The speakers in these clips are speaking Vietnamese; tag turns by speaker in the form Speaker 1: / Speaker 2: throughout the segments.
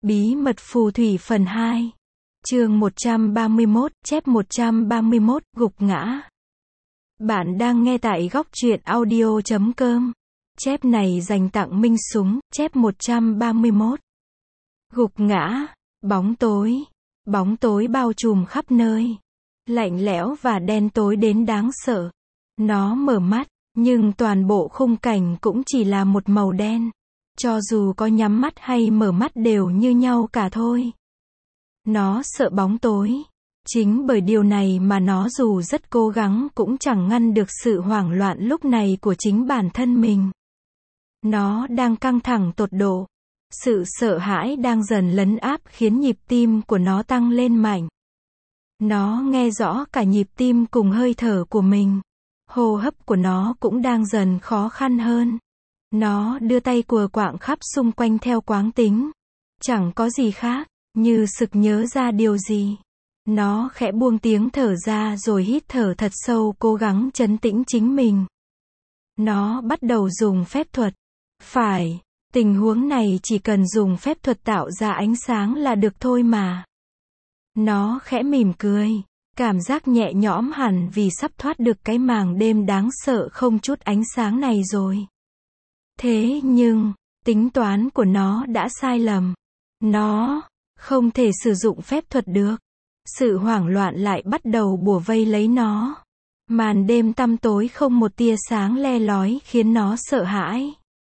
Speaker 1: Bí mật phù thủy phần 2. Chương 131, chép 131, gục ngã. Bạn đang nghe tại góc truyện audio.com. Chép này dành tặng Minh Súng, chép 131. Gục ngã, bóng tối bao trùm khắp nơi. Lạnh lẽo và đen tối đến đáng sợ. Nó mở mắt, nhưng toàn bộ khung cảnh cũng chỉ là một màu đen. Cho dù có nhắm mắt hay mở mắt đều như nhau cả thôi. Nó sợ bóng tối. Chính bởi điều này mà nó dù rất cố gắng cũng chẳng ngăn được sự hoảng loạn lúc này của chính bản thân mình. Nó đang căng thẳng tột độ. Sự sợ hãi đang dần lấn áp khiến nhịp tim của nó tăng lên mạnh. Nó nghe rõ cả nhịp tim cùng hơi thở của mình. Hô hấp của nó cũng đang dần khó khăn hơn. Nó đưa tay quờ quạng khắp xung quanh theo quáng tính. Chẳng có gì khác, như sực nhớ ra điều gì. Nó khẽ buông tiếng thở ra rồi hít thở thật sâu cố gắng trấn tĩnh chính mình. Nó bắt đầu dùng phép thuật. Phải, tình huống này chỉ cần dùng phép thuật tạo ra ánh sáng là được thôi mà. Nó khẽ mỉm cười. Cảm giác nhẹ nhõm hẳn vì sắp thoát được cái màng đêm đáng sợ không chút ánh sáng này rồi. Thế nhưng, tính toán của nó đã sai lầm. Nó không thể sử dụng phép thuật được. Sự hoảng loạn lại bắt đầu bủa vây lấy nó. Màn đêm tăm tối không một tia sáng le lói khiến nó sợ hãi.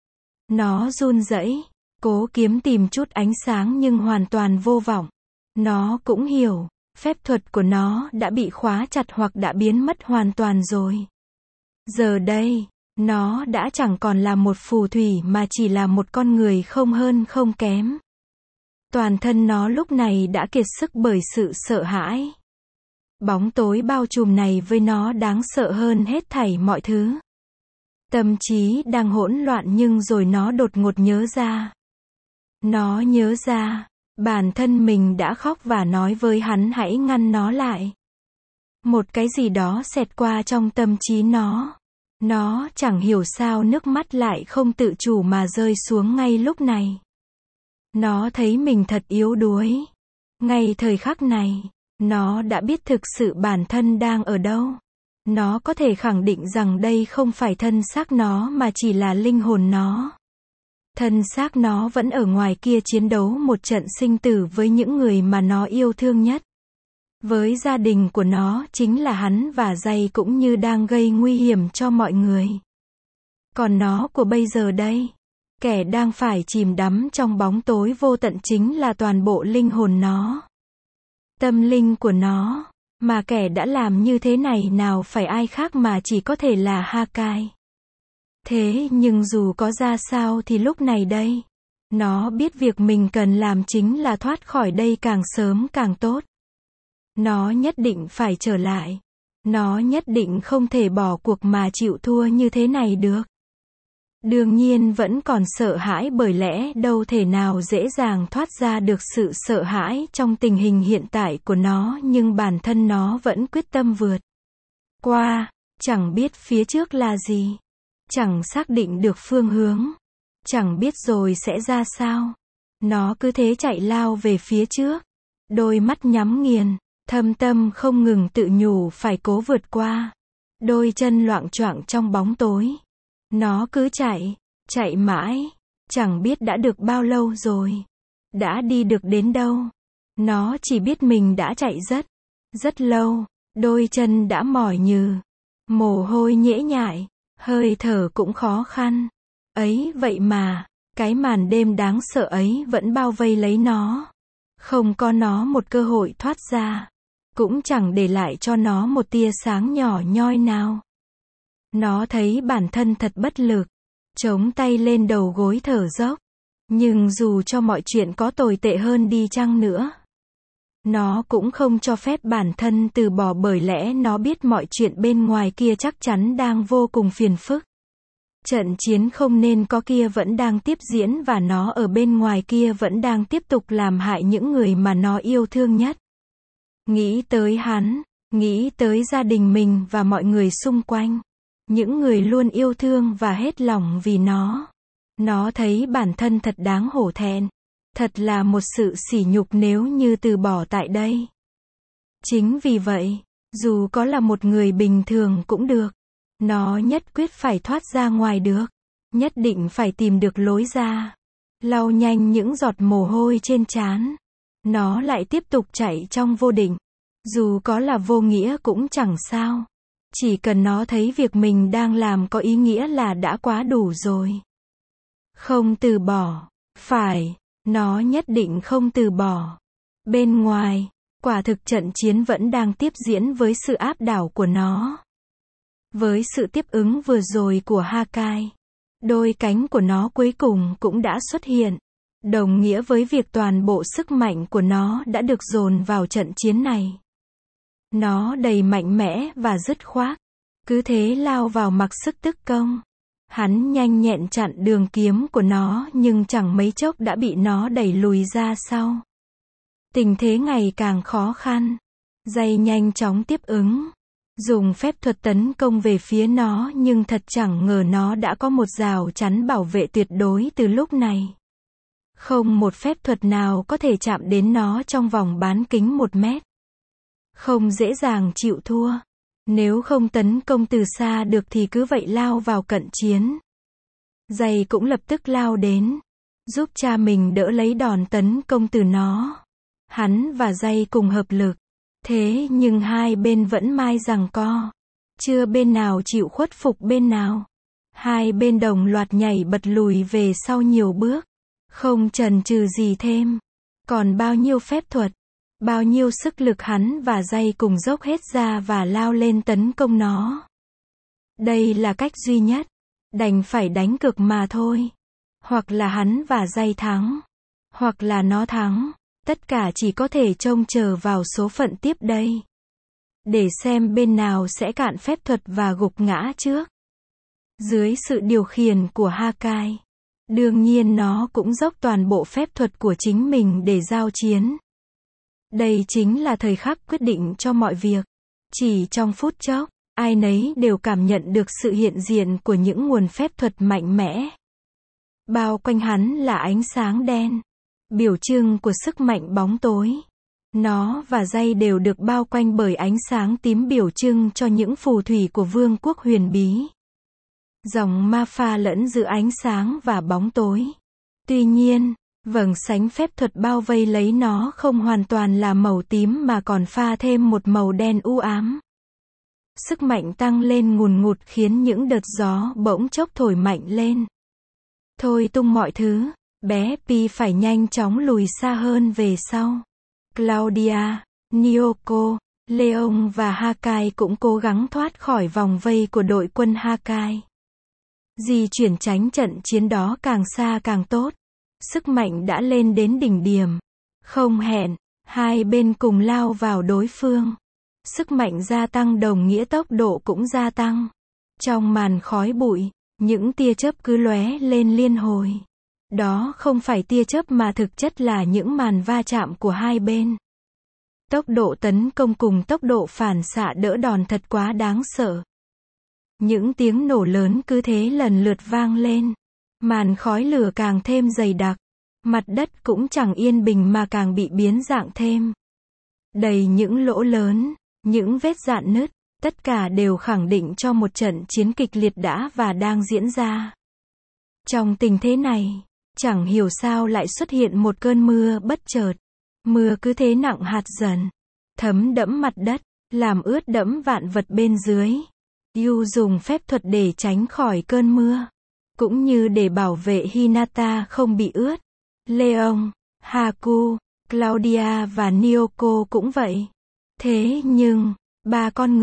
Speaker 1: Nó run rẩy, cố kiếm tìm chút ánh sáng nhưng hoàn toàn vô vọng. Nó cũng hiểu, phép thuật của nó đã bị khóa chặt hoặc đã biến mất hoàn toàn rồi. Giờ đây, nó đã chẳng còn là một phù thủy mà chỉ là một con người không hơn không kém. Toàn thân nó lúc này đã kiệt sức bởi sự sợ hãi. Bóng tối bao trùm này với nó đáng sợ hơn hết thảy mọi thứ. Tâm trí đang hỗn loạn nhưng rồi nó đột ngột nhớ ra. Nó nhớ ra, bản thân mình đã khóc và nói với hắn hãy ngăn nó lại. Một cái gì đó xẹt qua trong tâm trí nó. Nó chẳng hiểu sao nước mắt lại không tự chủ mà rơi xuống ngay lúc này. Nó thấy mình thật yếu đuối. Ngay thời khắc này, nó đã biết thực sự bản thân đang ở đâu. Nó có thể khẳng định rằng đây không phải thân xác nó mà chỉ là linh hồn nó. Thân xác nó vẫn ở ngoài kia chiến đấu một trận sinh tử với những người mà nó yêu thương nhất. Với gia đình của nó chính là hắn và Jay cũng như đang gây nguy hiểm cho mọi người. Còn nó của bây giờ đây, kẻ đang phải chìm đắm trong bóng tối vô tận chính là toàn bộ linh hồn nó. Tâm linh của nó, mà kẻ đã làm như thế này nào phải ai khác mà chỉ có thể là Hakai. Thế nhưng dù có ra sao thì lúc này đây, nó biết việc mình cần làm chính là thoát khỏi đây càng sớm càng tốt. Nó nhất định phải trở lại. Nó nhất định không thể bỏ cuộc mà chịu thua như thế này được. Đương nhiên vẫn còn sợ hãi bởi lẽ đâu thể nào dễ dàng thoát ra được sự sợ hãi trong tình hình hiện tại của nó nhưng bản thân nó vẫn quyết tâm vượt qua, chẳng biết phía trước là gì. Chẳng xác định được phương hướng. Chẳng biết rồi sẽ ra sao. Nó cứ thế chạy lao về phía trước. Đôi mắt nhắm nghiền. Thâm tâm không ngừng tự nhủ phải cố vượt qua. Đôi chân loạng choạng trong bóng tối. Nó cứ chạy mãi. Chẳng biết đã được bao lâu rồi. Đã đi được đến đâu. Nó chỉ biết mình đã chạy rất lâu. Đôi chân đã mỏi nhừ. Mồ hôi nhễ nhại. Hơi thở cũng khó khăn. Ấy vậy mà, cái màn đêm đáng sợ ấy vẫn bao vây lấy nó. Không có nó một cơ hội thoát ra. Cũng chẳng để lại cho nó một tia sáng nhỏ nhoi nào. Nó thấy bản thân thật bất lực. Chống tay lên đầu gối thở dốc. Nhưng dù cho mọi chuyện có tồi tệ hơn đi chăng nữa, nó cũng không cho phép bản thân từ bỏ bởi lẽ nó biết mọi chuyện bên ngoài kia chắc chắn đang vô cùng phiền phức. Trận chiến không nên có kia vẫn đang tiếp diễn và nó ở bên ngoài kia vẫn đang tiếp tục làm hại những người mà nó yêu thương nhất. Nghĩ tới hắn, nghĩ tới gia đình mình và mọi người xung quanh. Những người luôn yêu thương và hết lòng vì nó. Nó thấy bản thân thật đáng hổ thẹn. Thật là một sự sỉ nhục nếu như từ bỏ tại đây. Chính vì vậy, dù có là một người bình thường cũng được, nó nhất quyết phải thoát ra ngoài được. Nhất định phải tìm được lối ra. Lau nhanh những giọt mồ hôi trên trán. Nó lại tiếp tục chạy trong vô định. Dù có là vô nghĩa cũng chẳng sao. Chỉ cần nó thấy việc mình đang làm có ý nghĩa là đã quá đủ rồi. Không từ bỏ. Phải, nó nhất định không từ bỏ. Bên ngoài, quả thực trận chiến vẫn đang tiếp diễn với sự áp đảo của nó. Với sự tiếp ứng vừa rồi của Hakai, đôi cánh của nó cuối cùng cũng đã xuất hiện. Đồng nghĩa với việc toàn bộ sức mạnh của nó đã được dồn vào trận chiến này. Nó đầy mạnh mẽ và dứt khoát. Cứ thế lao vào mặc sức tức công. Hắn nhanh nhẹn chặn đường kiếm của nó nhưng chẳng mấy chốc đã bị nó đẩy lùi ra sau. Tình thế ngày càng khó khăn. Dây nhanh chóng tiếp ứng. Dùng phép thuật tấn công về phía nó nhưng thật chẳng ngờ nó đã có một rào chắn bảo vệ tuyệt đối từ lúc này. Không một phép thuật nào có thể chạm đến nó trong vòng bán kính 1 mét. Không dễ dàng chịu thua. Nếu không tấn công từ xa được thì cứ vậy lao vào cận chiến. Dây cũng lập tức lao đến, giúp cha mình đỡ lấy đòn tấn công từ nó. Hắn và Dây cùng hợp lực. Thế nhưng hai bên vẫn mai giằng co. Chưa bên nào chịu khuất phục bên nào. Hai bên đồng loạt nhảy bật lùi về sau nhiều bước. Không chần chừ gì thêm. Còn bao nhiêu phép thuật, bao nhiêu sức lực hắn và Dây cùng dốc hết ra và lao lên tấn công nó. Đây là cách duy nhất. Đành phải đánh cược mà thôi. Hoặc là hắn và Dây thắng. Hoặc là nó thắng. Tất cả chỉ có thể trông chờ vào số phận tiếp đây. Để xem bên nào sẽ cạn phép thuật và gục ngã trước. Dưới sự điều khiển của Hakai, đương nhiên nó cũng dốc toàn bộ phép thuật của chính mình để giao chiến. Đây chính là thời khắc quyết định cho mọi việc. Chỉ trong phút chốc, ai nấy đều cảm nhận được sự hiện diện của những nguồn phép thuật mạnh mẽ. Bao quanh hắn là ánh sáng đen, biểu trưng của sức mạnh bóng tối. Nó và Dây đều được bao quanh bởi ánh sáng tím biểu trưng cho những phù thủy của vương quốc huyền bí. Dòng ma pha lẫn giữa ánh sáng và bóng tối. Tuy nhiên, vầng sáng phép thuật bao vây lấy nó không hoàn toàn là màu tím mà còn pha thêm một màu đen u ám. Sức mạnh tăng lên ngùn ngụt khiến những đợt gió bỗng chốc thổi mạnh lên. Thôi tung mọi thứ, bé Pi phải nhanh chóng lùi xa hơn về sau. Claudia, Nyoko, Leon và Hakai cũng cố gắng thoát khỏi vòng vây của đội quân Hakai. Di chuyển tránh trận chiến đó càng xa càng tốt. Sức mạnh đã lên đến đỉnh điểm. Không hẹn, hai bên cùng lao vào đối phương. Sức mạnh gia tăng đồng nghĩa tốc độ cũng gia tăng. Trong màn khói bụi, những tia chớp cứ lóe lên liên hồi. Đó không phải tia chớp mà thực chất là những màn va chạm của hai bên. Tốc độ tấn công cùng tốc độ phản xạ đỡ đòn thật quá đáng sợ. Những tiếng nổ lớn cứ thế lần lượt vang lên. Màn khói lửa càng thêm dày đặc. Mặt đất cũng chẳng yên bình mà càng bị biến dạng thêm. Đầy những lỗ lớn, những vết rạn nứt, tất cả đều khẳng định cho một trận chiến kịch liệt đã và đang diễn ra. Trong tình thế này, chẳng hiểu sao lại xuất hiện một cơn mưa bất chợt. Mưa cứ thế nặng hạt dần, thấm đẫm mặt đất, làm ướt đẫm vạn vật bên dưới. Yu dùng phép thuật để tránh khỏi cơn mưa, cũng như để bảo vệ Hinata không bị ướt. Leon, Haku, Claudia và Nyoko cũng vậy. Thế nhưng, ba con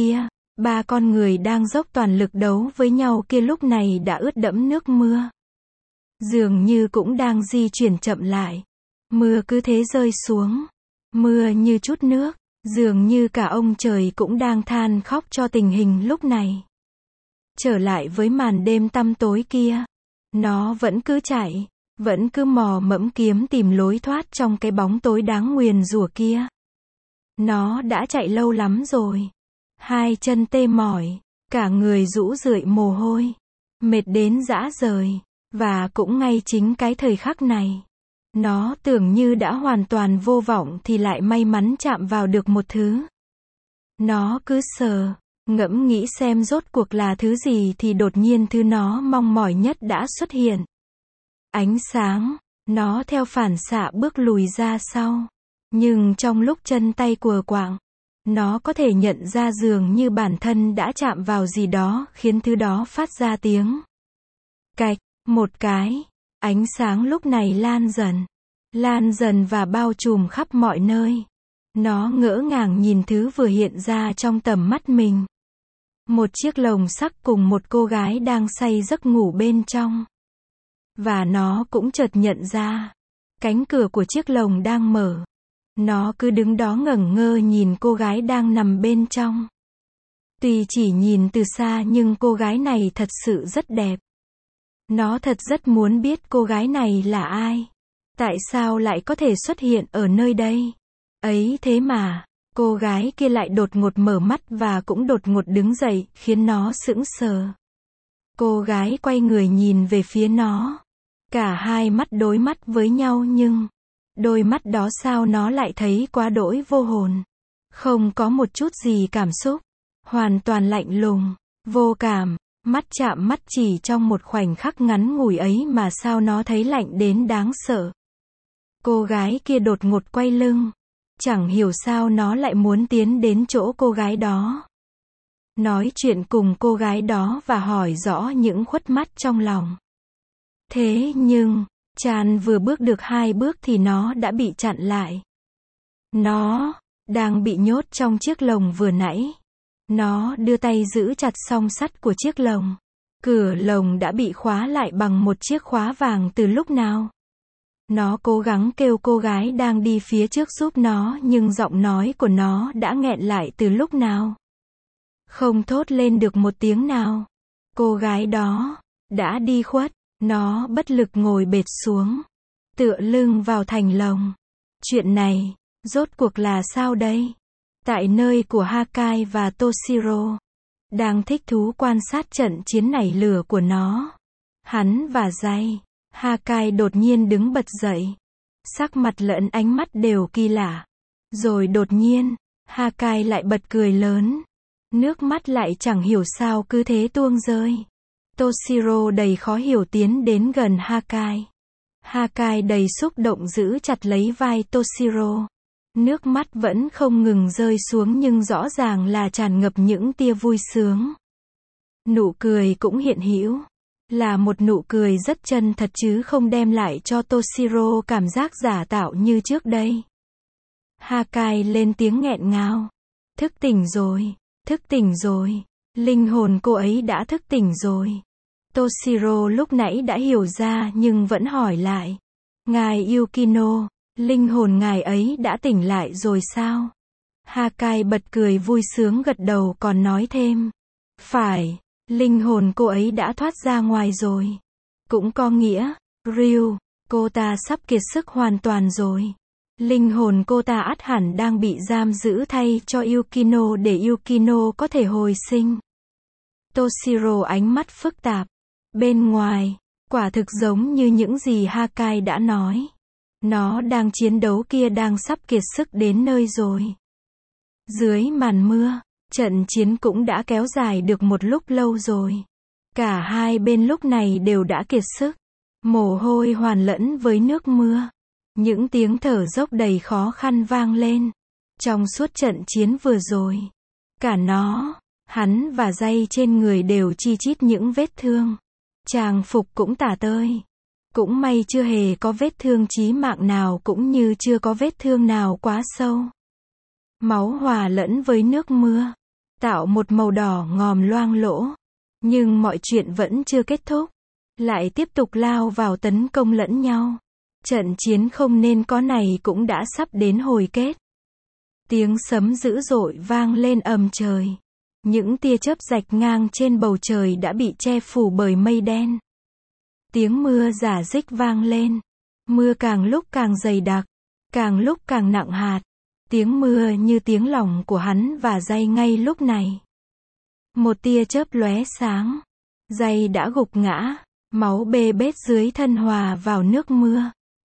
Speaker 1: người đang dốc toàn lực đấu với nhau kia lúc này đã ướt đẫm nước mưa. Dường như cũng đang di chuyển chậm lại. Mưa cứ thế rơi xuống. Mưa như chút nước. Dường như cả ông trời cũng đang than khóc cho tình hình lúc này. Trở lại với màn đêm tăm tối kia. Nó vẫn cứ chạy. Vẫn cứ mò mẫm kiếm tìm lối thoát trong cái bóng tối đáng nguyền rủa kia. Nó đã chạy lâu lắm rồi. Hai chân tê mỏi. Cả người rũ rượi mồ hôi. Mệt đến rã rời. Và cũng ngay chính cái thời khắc này, Nó tưởng như đã hoàn toàn vô vọng thì lại may mắn chạm vào được một thứ. Nó cứ sờ, ngẫm nghĩ xem rốt cuộc là thứ gì thì đột nhiên thứ nó mong mỏi nhất đã xuất hiện. Ánh sáng, nó theo phản xạ bước lùi ra sau. Nhưng trong lúc chân tay quờ quạng, nó có thể nhận ra dường như bản thân đã chạm vào gì đó khiến thứ đó phát ra tiếng. Cạch, một cái, ánh sáng lúc này lan dần và bao trùm khắp mọi nơi. Nó ngỡ ngàng nhìn thứ vừa hiện ra trong tầm mắt mình. Một chiếc lồng sắt cùng một cô gái đang say giấc ngủ bên trong. Và nó cũng chợt nhận ra, cánh cửa của chiếc lồng đang mở. Nó cứ đứng đó ngẩn ngơ nhìn cô gái đang nằm bên trong. Tuy chỉ nhìn từ xa nhưng cô gái này thật sự rất đẹp. Nó thật rất muốn biết cô gái này là ai. Tại sao lại có thể xuất hiện ở nơi đây? Ấy thế mà, cô gái kia lại đột ngột mở mắt và cũng đột ngột đứng dậy, khiến nó sững sờ. Cô gái quay người nhìn về phía nó. Cả hai mắt đối mắt với nhau nhưng đôi mắt đó sao nó lại thấy quá đỗi vô hồn. Không có một chút gì cảm xúc. Hoàn toàn lạnh lùng, vô cảm. Mắt chạm mắt chỉ trong một khoảnh khắc ngắn ngủi ấy mà sao nó thấy lạnh đến đáng sợ. Cô gái kia đột ngột quay lưng. Chẳng hiểu sao nó lại muốn tiến đến chỗ cô gái đó. Nói chuyện cùng cô gái đó và hỏi rõ những khuất mắt trong lòng. Thế nhưng, Chan vừa bước được 2 bước thì nó đã bị chặn lại. Nó đang bị nhốt trong chiếc lồng vừa nãy. Nó đưa tay giữ chặt song sắt của chiếc lồng. Cửa lồng đã bị khóa lại bằng một chiếc khóa vàng từ lúc nào. Nó cố gắng kêu cô gái đang đi phía trước giúp nó nhưng giọng nói của nó đã nghẹn lại từ lúc nào. Không thốt lên được một tiếng nào. Cô gái đó đã đi khuất. Nó bất lực ngồi bệt xuống, tựa lưng vào thành lồng. Chuyện này, rốt cuộc là sao đây? Tại nơi của Hakai và Toshiro, đang thích thú quan sát trận chiến nảy lửa của nó. Hắn và Jay, Hakai đột nhiên đứng bật dậy. Sắc mặt lẫn ánh mắt đều kỳ lạ. Rồi đột nhiên, Hakai lại bật cười lớn. Nước mắt lại chẳng hiểu sao cứ thế tuông rơi. Toshiro đầy khó hiểu tiến đến gần Hakai. Hakai đầy xúc động giữ chặt lấy vai Toshiro. Nước mắt vẫn không ngừng rơi xuống nhưng rõ ràng là tràn ngập những tia vui sướng. Nụ cười cũng hiện hữu. Là một nụ cười rất chân thật chứ không đem lại cho Toshiro cảm giác giả tạo như trước đây. Hakai lên tiếng nghẹn ngào. Thức tỉnh rồi, thức tỉnh rồi. Linh hồn cô ấy đã thức tỉnh rồi. Toshiro lúc nãy đã hiểu ra nhưng vẫn hỏi lại. Ngài Yukino, linh hồn ngài ấy đã tỉnh lại rồi sao? Hakai bật cười vui sướng gật đầu còn nói thêm. Phải, linh hồn cô ấy đã thoát ra ngoài rồi. Cũng có nghĩa, Ryu, cô ta sắp kiệt sức hoàn toàn rồi. Linh hồn cô ta ắt hẳn đang bị giam giữ thay cho Yukino để Yukino có thể hồi sinh. Toshiro ánh mắt phức tạp. Bên ngoài, quả thực giống như những gì Hakai đã nói. Nó đang chiến đấu kia đang sắp kiệt sức đến nơi rồi. Dưới màn mưa, trận chiến cũng đã kéo dài được một lúc lâu rồi. Cả hai bên lúc này đều đã kiệt sức. Mồ hôi hoàn lẫn với nước mưa. Những tiếng thở dốc đầy khó khăn vang lên. Trong suốt trận chiến vừa rồi. Cả nó, hắn và Jay trên người đều chi chít những vết thương. Trang phục cũng tả tơi. Cũng may chưa hề có vết thương chí mạng nào cũng như chưa có vết thương nào quá sâu. Máu hòa lẫn với nước mưa, tạo một màu đỏ ngòm loang lỗ. Nhưng mọi chuyện vẫn chưa kết thúc. Lại tiếp tục lao vào tấn công lẫn nhau. Trận chiến không nên có này cũng đã sắp đến hồi kết. Tiếng sấm dữ dội vang lên ầm trời. Những tia chớp rạch ngang trên bầu trời đã bị che phủ bởi mây đen. Tiếng mưa rả rích vang lên. Mưa càng lúc càng dày đặc, càng lúc càng nặng hạt. Tiếng mưa như tiếng lòng của hắn và Jay ngay lúc này. Một tia chớp lóe sáng. Jay đã gục ngã, máu bê bết dưới thân hòa vào nước mưa.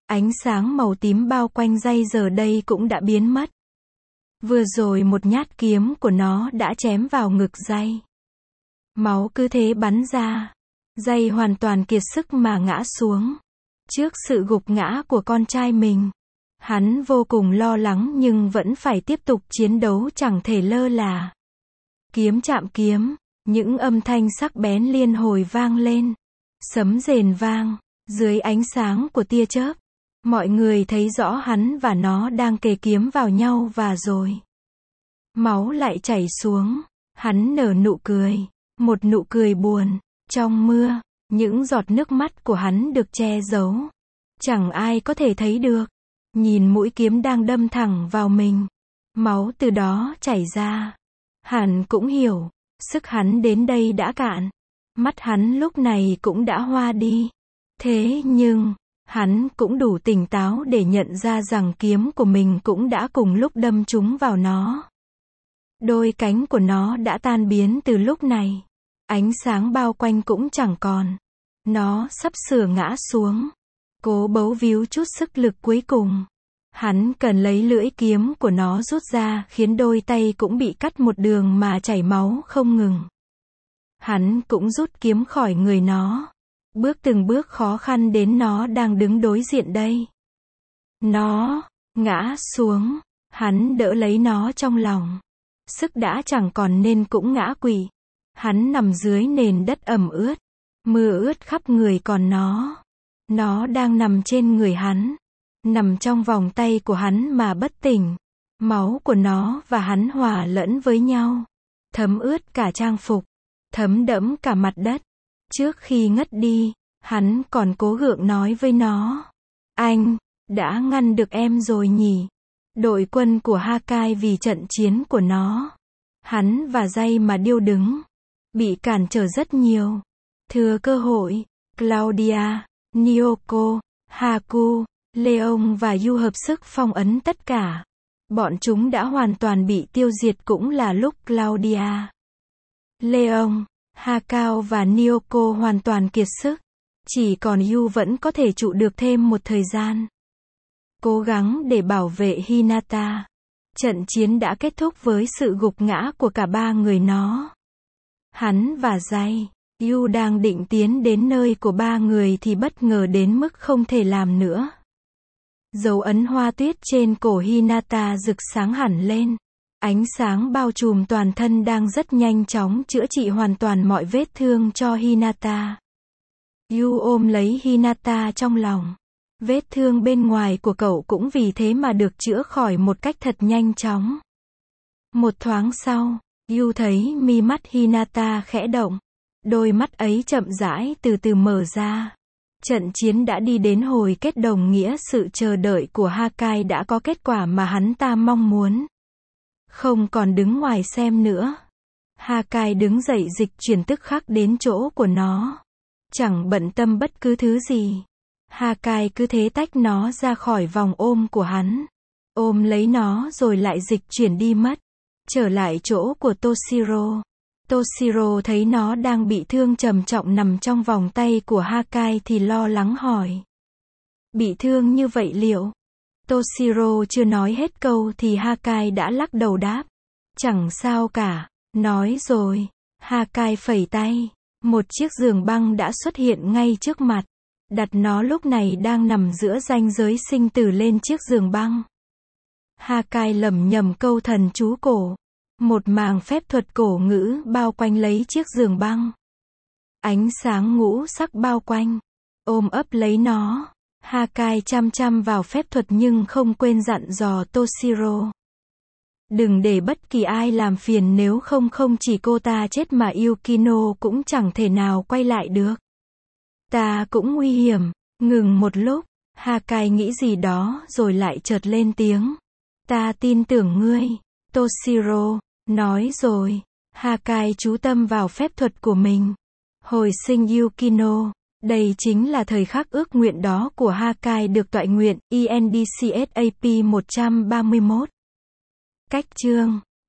Speaker 1: Ánh sáng màu tím bao quanh dây giờ đây cũng đã biến mất. Vừa rồi một nhát kiếm của nó đã chém vào ngực dây. Máu cứ thế bắn ra. Dây hoàn toàn kiệt sức mà ngã xuống. Trước sự gục ngã của con trai mình, hắn vô cùng lo lắng nhưng vẫn phải tiếp tục chiến đấu, chẳng thể lơ là. Kiếm chạm kiếm, những âm thanh sắc bén liên hồi vang lên. Sấm rền vang, dưới ánh sáng của tia chớp, mọi người thấy rõ hắn và nó đang kề kiếm vào nhau và rồi máu lại chảy xuống. Hắn nở nụ cười, một nụ cười buồn. Trong mưa, những giọt nước mắt của hắn được che giấu. Chẳng ai có thể thấy được. Nhìn mũi kiếm đang đâm thẳng vào mình. Máu từ đó chảy ra. Hắn cũng hiểu, sức hắn đến đây đã cạn. Mắt hắn lúc này cũng đã hoa đi. Thế nhưng, hắn cũng đủ tỉnh táo để nhận ra rằng kiếm của mình cũng đã cùng lúc đâm trúng vào nó. Đôi cánh của nó đã tan biến từ lúc này. Ánh sáng bao quanh cũng chẳng còn. Nó sắp sửa ngã xuống. Cố bấu víu chút sức lực cuối cùng. Hắn cần lấy lưỡi kiếm của nó rút ra, khiến đôi tay cũng bị cắt một đường mà chảy máu không ngừng. Hắn cũng rút kiếm khỏi người nó. Bước từng bước khó khăn đến nó đang đứng đối diện đây. Nó ngã xuống. Hắn đỡ lấy nó trong lòng. Sức đã chẳng còn nên cũng ngã quỵ. Hắn nằm dưới nền đất ẩm ướt. Mưa ướt khắp người còn nó đang nằm trên người hắn. Nằm trong vòng tay của hắn mà bất tỉnh. Máu của nó và hắn hòa lẫn với nhau. Thấm ướt cả trang phục. Thấm đẫm cả mặt đất. Trước khi ngất đi, hắn còn cố gượng nói với nó. Anh đã ngăn được em rồi nhỉ? Đội quân của Hakai vì trận chiến của nó. Hắn và dây mà điêu đứng. Bị cản trở rất nhiều. Thừa cơ hội, Claudia, Nyoko, Haku, Leon và Yu hợp sức phong ấn tất cả. Bọn chúng đã hoàn toàn bị tiêu diệt cũng là lúc Claudia, Leon, Hakao và Nyoko hoàn toàn kiệt sức. Chỉ còn Yu vẫn có thể trụ được thêm một thời gian. Cố gắng để bảo vệ Hinata. Trận chiến đã kết thúc với sự gục ngã của cả ba người nó. Hắn và Jay, Yu đang định tiến đến nơi của ba người thì bất ngờ đến mức không thể làm nữa. Dấu ấn hoa tuyết trên cổ Hinata rực sáng hẳn lên. Ánh sáng bao trùm toàn thân đang rất nhanh chóng chữa trị hoàn toàn mọi vết thương cho Hinata. Yu ôm lấy Hinata trong lòng. Vết thương bên ngoài của cậu cũng vì thế mà được chữa khỏi một cách thật nhanh chóng. Một thoáng sau, Yu thấy mi mắt Hinata khẽ động. Đôi mắt ấy chậm rãi từ từ mở ra. Trận chiến đã đi đến hồi kết, đồng nghĩa sự chờ đợi của Hakai đã có kết quả mà hắn ta mong muốn. Không còn đứng ngoài xem nữa. Hakai đứng dậy dịch chuyển tức khắc đến chỗ của nó. Chẳng bận tâm bất cứ thứ gì. Hakai cứ thế tách nó ra khỏi vòng ôm của hắn. Ôm lấy nó rồi lại dịch chuyển đi mất. Trở lại chỗ của Toshiro. Toshiro thấy nó đang bị thương trầm trọng nằm trong vòng tay của Hakai thì lo lắng hỏi. Bị thương như vậy liệu? Toshiro chưa nói hết câu thì Hakai đã lắc đầu đáp. Chẳng sao cả. Nói rồi. Hakai phẩy tay. Một chiếc giường băng đã xuất hiện ngay trước mặt. Đặt nó lúc này đang nằm giữa ranh giới sinh tử lên chiếc giường băng. Hakai lẩm nhẩm câu thần chú cổ. Một màng phép thuật cổ ngữ bao quanh lấy chiếc giường băng. Ánh sáng ngũ sắc bao quanh. Ôm ấp lấy nó. Hakai chăm chăm vào phép thuật nhưng không quên dặn dò Toshiro. Đừng để bất kỳ ai làm phiền, nếu không chỉ cô ta chết mà Yukino cũng chẳng thể nào quay lại được. Ta cũng nguy hiểm. Ngừng một lúc, Hakai nghĩ gì đó rồi lại chợt lên tiếng. Ta tin tưởng ngươi, Toshiro. Nói rồi, Hakai chú tâm vào phép thuật của mình. Hồi sinh Yukino. Đây chính là thời khắc ước nguyện đó của Hakai được toại nguyện. ENDCSAP 131. Cách chương